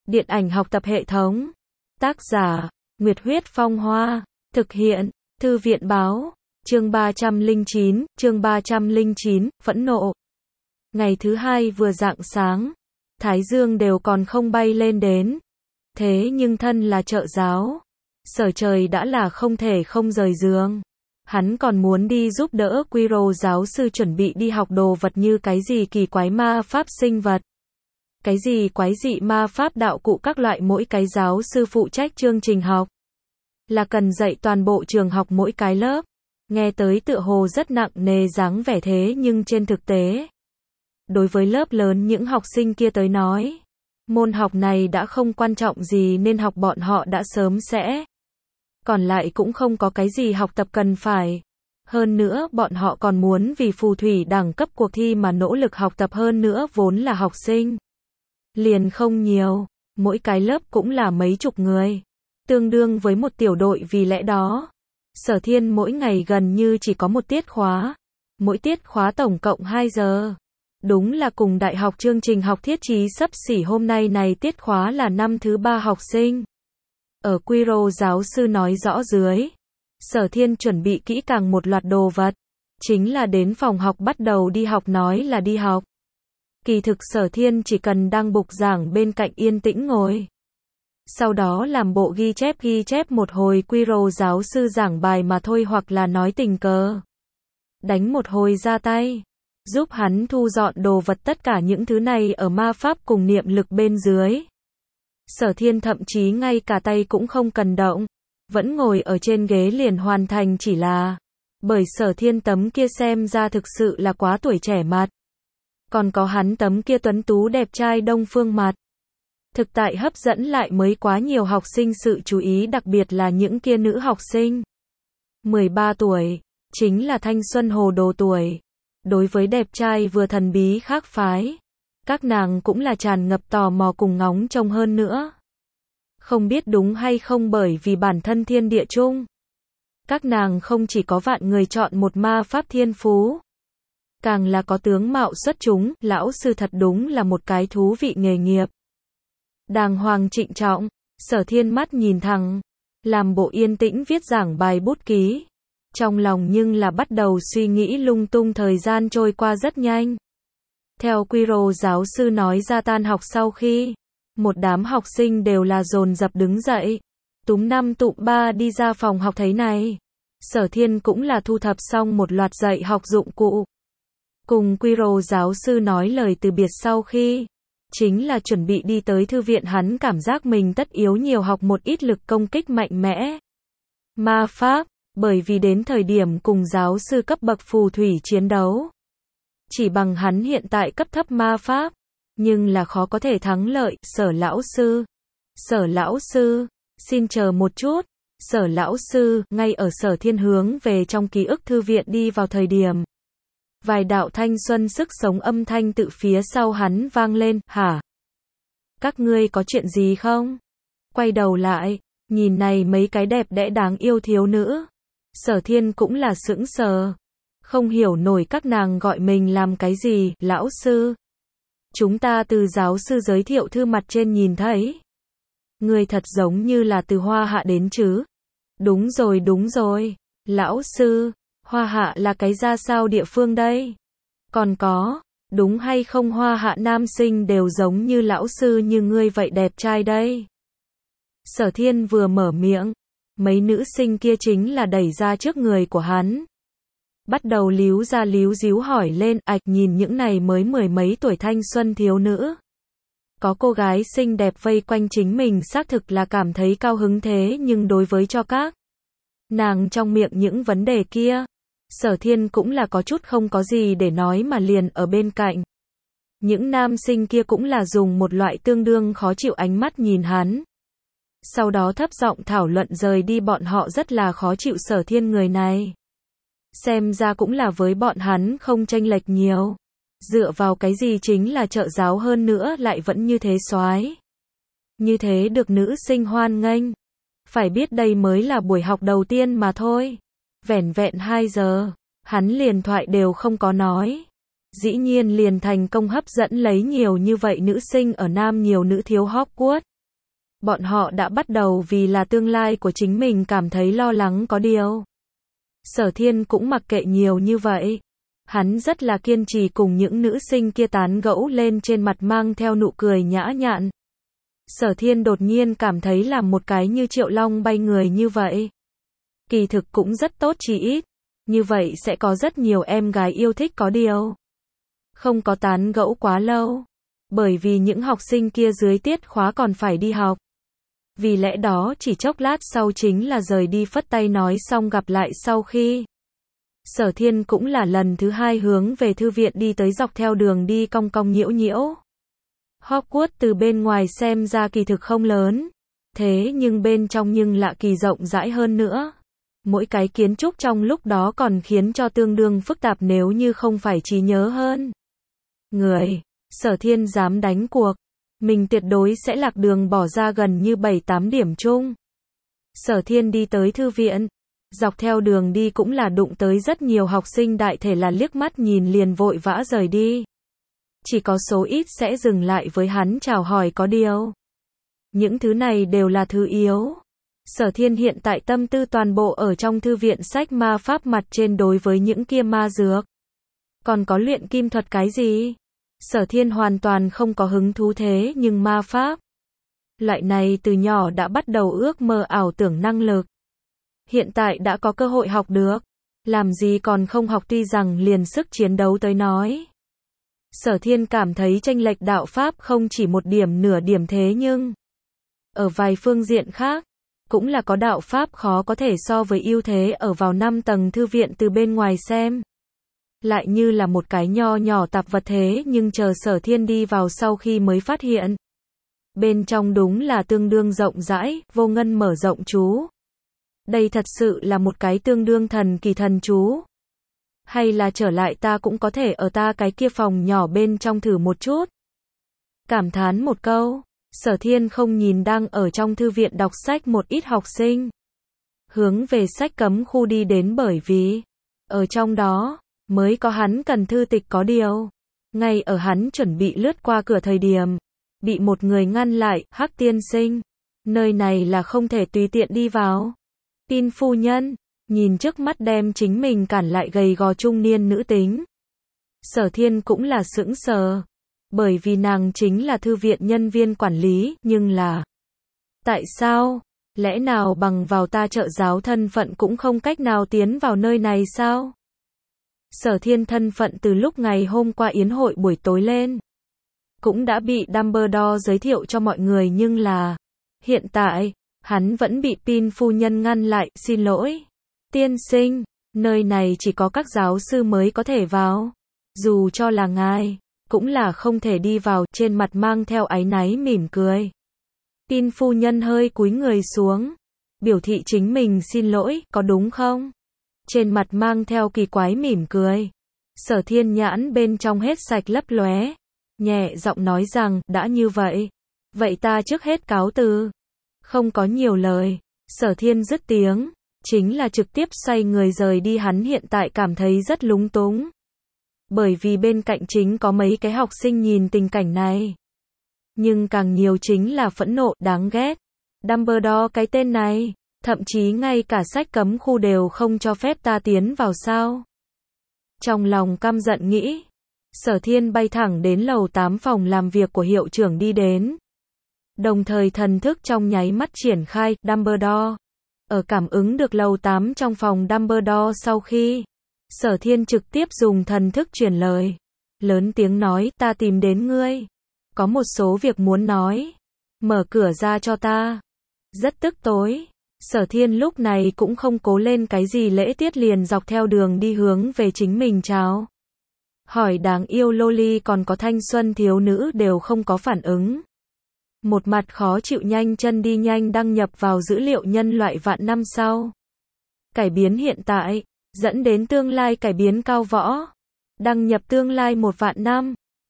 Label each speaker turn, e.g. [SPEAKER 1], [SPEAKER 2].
[SPEAKER 1] Điện ảnh học tập hệ thống. Tác giả, Nguyệt Huyết Phong Hoa. Thực hiện, Thư viện Báo. Chương 309, phẫn nộ. Ngày thứ hai vừa rạng sáng, Thái Dương đều còn không bay lên đến. Thế nhưng thân là trợ giáo, Sở Trời đã là không thể không rời giường. Hắn còn muốn đi giúp đỡ Quiro giáo sư chuẩn bị đi học đồ vật như cái gì kỳ quái ma pháp sinh vật, cái gì quái dị ma pháp đạo cụ các loại, mỗi cái giáo sư phụ trách chương trình học là cần dạy toàn bộ trường học mỗi cái lớp. Nghe tới tựa hồ rất nặng nề dáng vẻ, thế nhưng trên thực tế, đối với lớp lớn những học sinh kia tới nói, môn học này đã không quan trọng gì nên học bọn họ đã sớm sẽ. Còn lại cũng không có cái gì học tập cần phải. Hơn nữa bọn họ còn muốn vì phù thủy đẳng cấp cuộc thi mà nỗ lực học tập, hơn nữa vốn là học sinh liền không nhiều, mỗi cái lớp cũng là mấy chục người, tương đương với một tiểu đội, vì lẽ đó Sở Thiên mỗi ngày gần như chỉ có một tiết khóa, mỗi tiết khóa tổng cộng 2 giờ. Đúng là cùng đại học chương trình học thiết trí xấp xỉ. Hôm nay này tiết khóa là năm thứ 3 học sinh. Ở Quiro giáo sư nói rõ dưới, Sở Thiên chuẩn bị kỹ càng một loạt đồ vật, chính là đến phòng học bắt đầu đi học, nói là đi học. Kỳ thực Sở Thiên chỉ cần đang bục giảng bên cạnh yên tĩnh ngồi, sau đó làm bộ ghi chép một hồi Quiro giáo sư giảng bài mà thôi, hoặc là nói tình cờ đánh một hồi ra tay, giúp hắn thu dọn đồ vật. Tất cả những thứ này ở ma pháp cùng niệm lực bên dưới, Sở Thiên thậm chí ngay cả tay cũng không cần động, vẫn ngồi ở trên ghế liền hoàn thành, chỉ là bởi Sở Thiên tấm kia xem ra thực sự là quá tuổi trẻ mặt, còn có hắn tấm kia tuấn tú đẹp trai đông phương mặt, thực tại hấp dẫn lại mới quá nhiều học sinh sự chú ý, đặc biệt là những kia nữ học sinh 13 tuổi, chính là thanh xuân hồ đồ tuổi. Đối với đẹp trai vừa thần bí khác phái, các nàng cũng là tràn ngập tò mò cùng ngóng trông. Hơn nữa, không biết đúng hay không, bởi vì bản thân thiên địa chung, các nàng không chỉ có vạn người chọn một ma pháp thiên phú, càng là có tướng mạo xuất chúng. Lão sư thật đúng là một cái thú vị nghề nghiệp. Đàng hoàng trịnh trọng, Sở Thiên mắt nhìn thẳng, làm bộ yên tĩnh viết giảng bài bút ký. Trong lòng nhưng là bắt đầu suy nghĩ lung tung. Thời gian trôi qua rất nhanh. Theo Quiro giáo sư nói ra, tan học sau khi, một đám học sinh đều là dồn dập đứng dậy, túm năm tụm ba đi ra phòng học. Thấy này, Sở Thiên cũng là thu thập xong một loạt dạy học dụng cụ, cùng Quiro giáo sư nói lời từ biệt sau khi, chính là chuẩn bị đi tới thư viện. Hắn cảm giác mình tất yếu nhiều học một ít lực công kích mạnh mẽ ma pháp, bởi vì đến thời điểm cùng giáo sư cấp bậc phù thủy chiến đấu, chỉ bằng hắn hiện tại cấp thấp ma pháp, nhưng là khó có thể thắng lợi. Sở lão sư, xin chờ một chút. Sở lão sư, ngay ở Sở Thiên hướng về trong ký ức thư viện đi vào thời điểm, vài đạo thanh xuân sức sống âm thanh tự phía sau hắn vang lên. Hả? Các ngươi có chuyện gì không? Quay đầu lại, nhìn này mấy cái đẹp đẽ đáng yêu thiếu nữ, Sở Thiên cũng là sững sờ, không hiểu nổi các nàng gọi mình làm cái gì. Lão sư, chúng ta từ giáo sư giới thiệu thư mặt trên nhìn thấy, người thật giống như là từ Hoa Hạ đến chứ? Đúng rồi, lão sư, Hoa Hạ là cái ra sao địa phương đây? Còn có, đúng hay không Hoa Hạ nam sinh đều giống như lão sư như ngươi vậy đẹp trai đây? Sở Thiên vừa mở miệng, mấy nữ sinh kia chính là đẩy ra trước người của hắn, bắt đầu líu ra líu díu hỏi lên. Ạch, nhìn những này mới mười mấy tuổi thanh xuân thiếu nữ, có cô gái xinh đẹp vây quanh chính mình, xác thực là cảm thấy cao hứng. Thế nhưng đối với cho các nàng trong miệng những vấn đề kia, Sở Thiên cũng là có chút không có gì để nói, mà liền ở bên cạnh những nam sinh kia cũng là dùng một loại tương đương khó chịu ánh mắt nhìn hắn, sau đó thấp giọng thảo luận rời đi. Bọn họ rất là khó chịu. Sở Thiên người này xem ra cũng là với bọn hắn không chênh lệch nhiều, dựa vào cái gì chính là trợ giáo, hơn nữa lại vẫn như thế soái, như thế được nữ sinh hoan nghênh. Phải biết đây mới là buổi học đầu tiên mà thôi, vẻn vẹn 2 giờ, hắn liền thoại đều không có nói, dĩ nhiên liền thành công hấp dẫn lấy nhiều như vậy nữ sinh ở nam nhiều nữ thiếu Hogwarts. Bọn họ đã bắt đầu vì là tương lai của chính mình cảm thấy lo lắng có điều. Sở Thiên cũng mặc kệ nhiều như vậy. Hắn rất là kiên trì cùng những nữ sinh kia tán gẫu lên, trên mặt mang theo nụ cười nhã nhặn. Sở Thiên đột nhiên cảm thấy làm một cái như Triệu Long bay người như vậy. Kỳ thực cũng rất tốt, chỉ ít. Như vậy sẽ có rất nhiều em gái yêu thích, có điều. Không có tán gẫu quá lâu. Bởi vì những học sinh kia dưới tiết khóa còn phải đi học. Vì lẽ đó chỉ chốc lát sau chính là rời đi, phất tay nói xong gặp lại sau khi. Sở Thiên cũng là lần thứ hai hướng về thư viện đi tới, dọc theo đường đi cong cong nhiễu nhiễu. Hogwarts từ bên ngoài xem ra kỳ thực không lớn. Thế nhưng bên trong nhưng lạ kỳ rộng rãi hơn nữa. Mỗi cái kiến trúc trong lúc đó còn khiến cho tương đương phức tạp nếu như không phải trí nhớ hơn. Người, Sở Thiên dám đánh cuộc. Mình tuyệt đối sẽ lạc đường, bỏ ra gần như 7-8 điểm chung. Sở Thiên đi tới thư viện. Dọc theo đường đi cũng là đụng tới rất nhiều học sinh, đại thể là liếc mắt nhìn liền vội vã rời đi. Chỉ có số ít sẽ dừng lại với hắn chào hỏi, có điều. Những thứ này đều là thứ yếu. Sở Thiên hiện tại tâm tư toàn bộ ở trong thư viện sách ma pháp mặt trên, đối với những kia ma dược. Còn có luyện kim thuật cái gì? Sở Thiên hoàn toàn không có hứng thú, thế nhưng ma pháp. Loại này từ nhỏ đã bắt đầu ước mơ ảo tưởng năng lực. Hiện tại đã có cơ hội học được. Làm gì còn không học, tuy rằng liền sức chiến đấu tới nói. Sở Thiên cảm thấy chênh lệch đạo pháp không chỉ một điểm nửa điểm, thế nhưng ở vài phương diện khác, cũng là có đạo pháp khó có thể so với ưu thế. Ở vào 5 tầng thư viện từ bên ngoài xem, lại như là một cái nho nhỏ tạp vật, thế nhưng chờ Sở Thiên đi vào sau khi mới phát hiện. Bên trong đúng là tương đương rộng rãi, vô ngân mở rộng chú. Đây thật sự là một cái tương đương thần kỳ thần chú. Hay là trở lại ta cũng có thể ở ta cái kia phòng nhỏ bên trong thử một chút. Cảm thán một câu, Sở Thiên không nhìn đang ở trong thư viện đọc sách một ít học sinh. Hướng về sách cấm khu đi đến, bởi vì ở trong đó mới có hắn cần thư tịch, có điều. Ngay ở hắn chuẩn bị lướt qua cửa thời điểm, bị một người ngăn lại. Hắc tiên sinh, nơi này là không thể tùy tiện đi vào. Tin phu nhân, nhìn trước mắt đem chính mình cản lại gầy gò trung niên nữ tính. Sở Thiên cũng là sững sờ. Bởi vì nàng chính là thư viện nhân viên quản lý, nhưng là. Tại sao? Lẽ nào bằng vào ta trợ giáo thân phận cũng không cách nào tiến vào nơi này sao? Sở Thiên thân phận từ lúc ngày hôm qua yến hội buổi tối lên, cũng đã bị Dumbledore giới thiệu cho mọi người, nhưng là hiện tại, hắn vẫn bị Pin phu nhân ngăn lại. Xin lỗi, tiên sinh, nơi này chỉ có các giáo sư mới có thể vào. Dù cho là ngài, cũng là không thể đi vào, trên mặt mang theo áy náy mỉm cười. Pin phu nhân hơi cúi người xuống, biểu thị chính mình xin lỗi, có đúng không? Trên mặt mang theo kỳ quái mỉm cười. Sở Thiên nhãn bên trong hết sạch lấp lóe, nhẹ giọng nói rằng, đã như vậy, vậy ta trước hết cáo từ. Không có nhiều lời, Sở Thiên dứt tiếng, chính là trực tiếp xoay người rời đi. Hắn hiện tại cảm thấy rất lúng túng. Bởi vì bên cạnh chính có mấy cái học sinh nhìn tình cảnh này. Nhưng càng nhiều chính là phẫn nộ, đáng ghét. Dumbledore cái tên này, thậm chí ngay cả sách cấm khu đều không cho phép ta tiến vào sao? Trong lòng căm giận nghĩ, Sở Thiên bay thẳng đến lầu 8 phòng làm việc của hiệu trưởng đi đến. Đồng thời thần thức trong nháy mắt triển khai. Dumbledore. Ở cảm ứng được lầu 8 trong phòng Dumbledore sau khi, Sở Thiên trực tiếp dùng thần thức truyền lời. Lớn tiếng nói, ta tìm đến ngươi. Có một số việc muốn nói. Mở cửa ra cho ta. Rất tức tối. Sở Thiên lúc này cũng không cố lên cái gì lễ tiết, liền dọc theo đường đi hướng về chính mình chào hỏi đáng yêu loli còn có thanh xuân thiếu nữ đều không có phản ứng. Một mặt khó chịu nhanh chân đi nhanh đăng nhập vào dữ liệu nhân loại vạn năm sau. Cải biến hiện tại, dẫn đến tương lai cải biến cao võ. Đăng nhập tương lai 1 vạn năm.